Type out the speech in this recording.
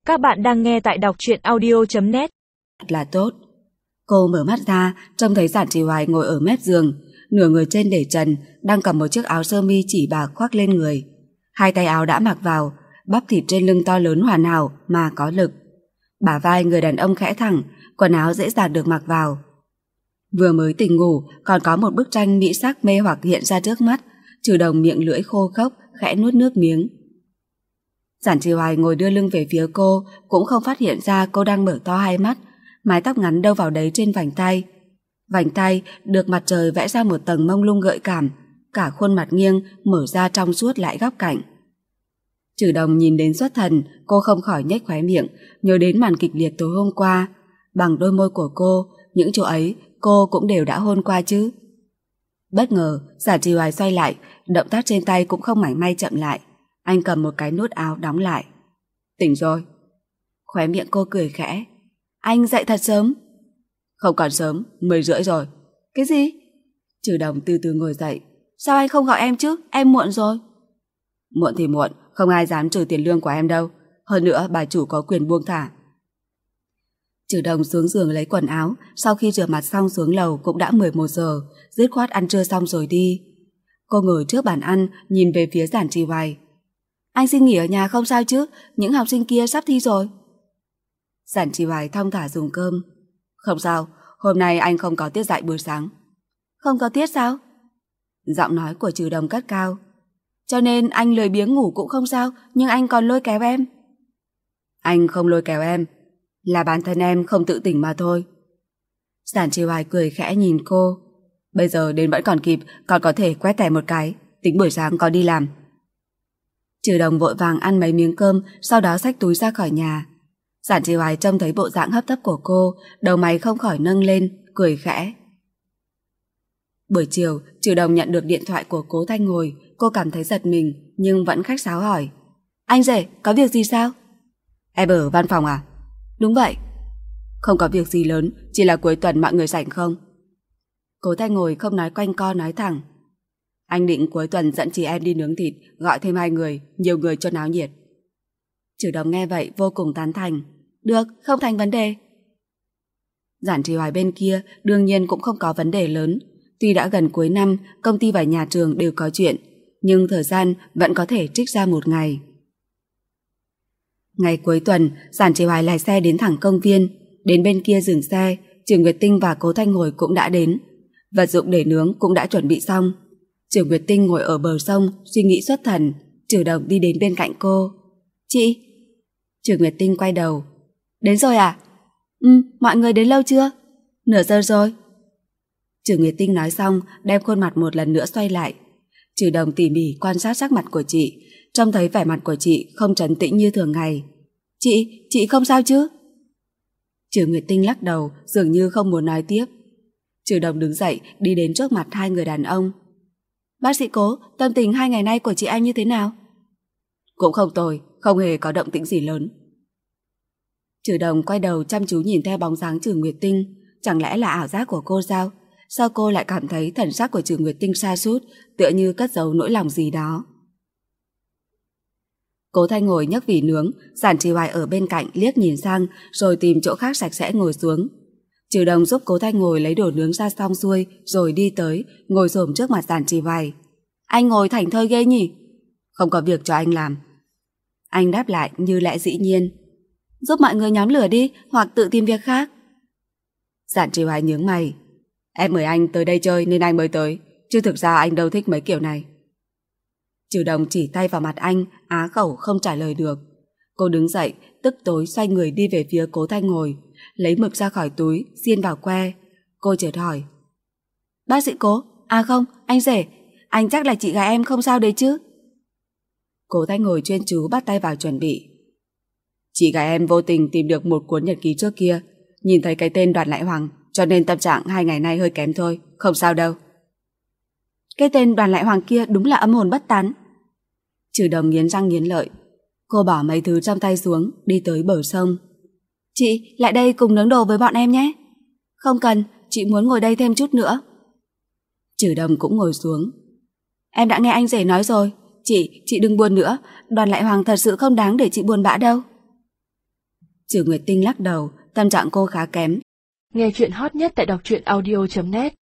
Các bạn đang nghe tại đọc truyện audio.net. Là tốt. Cô mở mắt ra, trông thấy Giản Trì Hoài ngồi ở mép giường, nửa người trên để trần, đang cầm một chiếc áo sơ mi chỉ bạc khoác lên người. Hai tay áo đã mặc vào, bắp thịt trên lưng to lớn hoàn hảo mà có lực. Bả vai người đàn ông khẽ thẳng, quần áo dễ dàng được mặc vào. Vừa mới tỉnh ngủ, còn có một bức tranh mỹ sắc mê hoặc hiện ra trước mắt. Trừ Đồng miệng lưỡi khô khốc, khẽ nuốt nước miếng. Giản Trì Hoài ngồi đưa lưng về phía cô, cũng không phát hiện ra cô đang mở to hai mắt, mái tóc ngắn đâu vào đấy trên vành tay. Vành tay được mặt trời vẽ ra một tầng mông lung gợi cảm, cả khuôn mặt nghiêng mở ra trong suốt lại góc cạnh. Trừ Đồng nhìn đến xuất thần, cô không khỏi nhếch khóe miệng, nhớ đến màn kịch liệt tối hôm qua. Bằng đôi môi của cô, những chỗ ấy cô cũng đều đã hôn qua chứ. Bất ngờ, Giản Trì Hoài xoay lại, động tác trên tay cũng không mảy may chậm lại. Anh cầm một cái nút áo đóng lại. Tỉnh rồi. Khóe miệng cô cười khẽ. Anh dậy thật sớm. Không còn sớm, 10:30 rồi. Cái gì? Trừ Đồng từ từ ngồi dậy. Sao anh không gọi em chứ? Em muộn rồi. Muộn thì muộn, không ai dám trừ tiền lương của em đâu. Hơn nữa bà chủ có quyền buông thả. Trừ Đồng xuống giường lấy quần áo, sau khi rửa mặt xong xuống lầu cũng đã 11 giờ, dứt khoát ăn trưa xong rồi đi. Cô ngồi trước bàn ăn, nhìn về phía Giản Trì Hoài. Anh xin nghỉ ở nhà không sao chứ, những học sinh kia sắp thi rồi. Giản Trì Hoài thong thả dùng cơm. Không sao, hôm nay anh không có tiết dạy buổi sáng. Không có tiết sao? Giọng nói của Trừ Đồng cất cao. Cho nên anh lười biếng ngủ cũng không sao, nhưng anh còn lôi kéo em. Anh không lôi kéo em, là bản thân em không tự tỉnh mà thôi. Giản Trì Hoài cười khẽ nhìn cô. Bây giờ đến vẫn còn kịp, còn có thể quét thẻ một cái, tính buổi sáng có đi làm. Trừ Đồng vội vàng ăn mấy miếng cơm, sau đó xách túi ra khỏi nhà. Giản Trì Hoài trông thấy bộ dạng hấp tấp của cô, đầu mày không khỏi nâng lên, cười khẽ. Buổi chiều, Trừ Đồng nhận được điện thoại của Cố Thanh Ngồi. Cô cảm thấy giật mình, nhưng vẫn khách sáo hỏi. Anh rể, có việc gì sao? Em ở văn phòng à? Đúng vậy. Không có việc gì lớn, chỉ là cuối tuần mọi người rảnh không? Cố Thanh Ngồi không nói quanh co nói thẳng. Anh định cuối tuần dẫn chị em đi nướng thịt, gọi thêm 2 người, nhiều người cho náo nhiệt. Trừ Đồng nghe vậy vô cùng tán thành. Được, không thành vấn đề. Giản Trì Hoài bên kia đương nhiên cũng không có vấn đề lớn. Tuy đã gần cuối năm, công ty và nhà trường đều có chuyện, nhưng thời gian vẫn có thể trích ra một ngày. Ngày cuối tuần, Giản Trì Hoài lái xe đến thẳng công viên. Đến bên kia dừng xe, Trừ Nguyệt Tinh và Cố Thanh Ngồi cũng đã đến. Vật dụng để nướng cũng đã chuẩn bị xong. Trừ Nguyệt Tinh ngồi ở bờ sông, suy nghĩ xuất thần. Trừ Đồng đi đến bên cạnh cô. Chị? Trừ Nguyệt Tinh quay đầu. Đến rồi à? Mọi người đến lâu chưa? Nửa giờ rồi. Trừ Nguyệt Tinh nói xong, đem khuôn mặt một lần nữa xoay lại. Trừ Đồng tỉ mỉ quan sát sắc mặt của chị, trông thấy vẻ mặt của chị không trấn tĩnh như thường ngày. Chị không sao chứ? Trừ Nguyệt Tinh lắc đầu, dường như không muốn nói tiếp. Trừ Đồng đứng dậy, đi đến trước mặt hai người đàn ông. Bác sĩ Cố, tâm tình 2 ngày nay của chị em như thế nào? Cũng không tồi, không hề có động tĩnh gì lớn. Trừ Đồng quay đầu chăm chú nhìn theo bóng dáng Trừ Nguyệt Tinh. Chẳng lẽ là ảo giác của cô sao? Sao cô lại cảm thấy thần sắc của Trừ Nguyệt Tinh sa sút, tựa như cất giấu nỗi lòng gì đó? Cố Thanh Ngồi nhấc vỉ nướng, Giản Trì Hoài ở bên cạnh liếc nhìn sang, rồi tìm chỗ khác sạch sẽ ngồi xuống. Trừ Đồng giúp Cố Thanh Ngồi lấy đồ nướng ra xong xuôi, rồi đi tới, ngồi xổm trước mặt Giản Trì Hoài. Anh ngồi thảnh thơi ghê nhỉ? Không có việc cho anh làm. Anh đáp lại như lẽ dĩ nhiên. Giúp mọi người nhóm lửa đi, hoặc tự tìm việc khác. Giản Trì Hoài nhướng mày. Em mời anh tới đây chơi nên anh mới tới, chứ thực ra anh đâu thích mấy kiểu này. Trừ Đồng chỉ tay vào mặt anh, á khẩu không trả lời được. Cô đứng dậy, tức tối xoay người đi về phía Cố Thanh Ngồi, lấy mực ra khỏi túi, xiên vào que. Cô chợt hỏi. Bác sĩ Cố, à không, anh rể, anh chắc là chị gái em không sao đấy chứ? Cố Thanh Ngồi chuyên chú bắt tay vào chuẩn bị. Chị gái em vô tình tìm được một cuốn nhật ký trước kia, nhìn thấy cái tên Đoàn Lại Hoàng, cho nên tâm trạng 2 ngày nay hơi kém thôi, không sao đâu. Cái tên Đoàn Lại Hoàng kia đúng là âm hồn bất tán. Trừ Đồng nghiến răng nghiến lợi. Cô bỏ mấy thứ trong tay xuống, đi tới bờ sông. Chị, lại đây cùng nướng đồ với bọn em nhé. Không cần, chị muốn ngồi đây thêm chút nữa. Trừ Đồng cũng ngồi xuống. Em đã nghe anh rể nói rồi, chị đừng buồn nữa, Đoàn Lại Hoàng thật sự không đáng để chị buồn bã đâu. Trừ Nguyệt Tinh lắc đầu, tâm trạng cô khá kém. Nghe chuyện hot nhất tại đọc truyện audio.net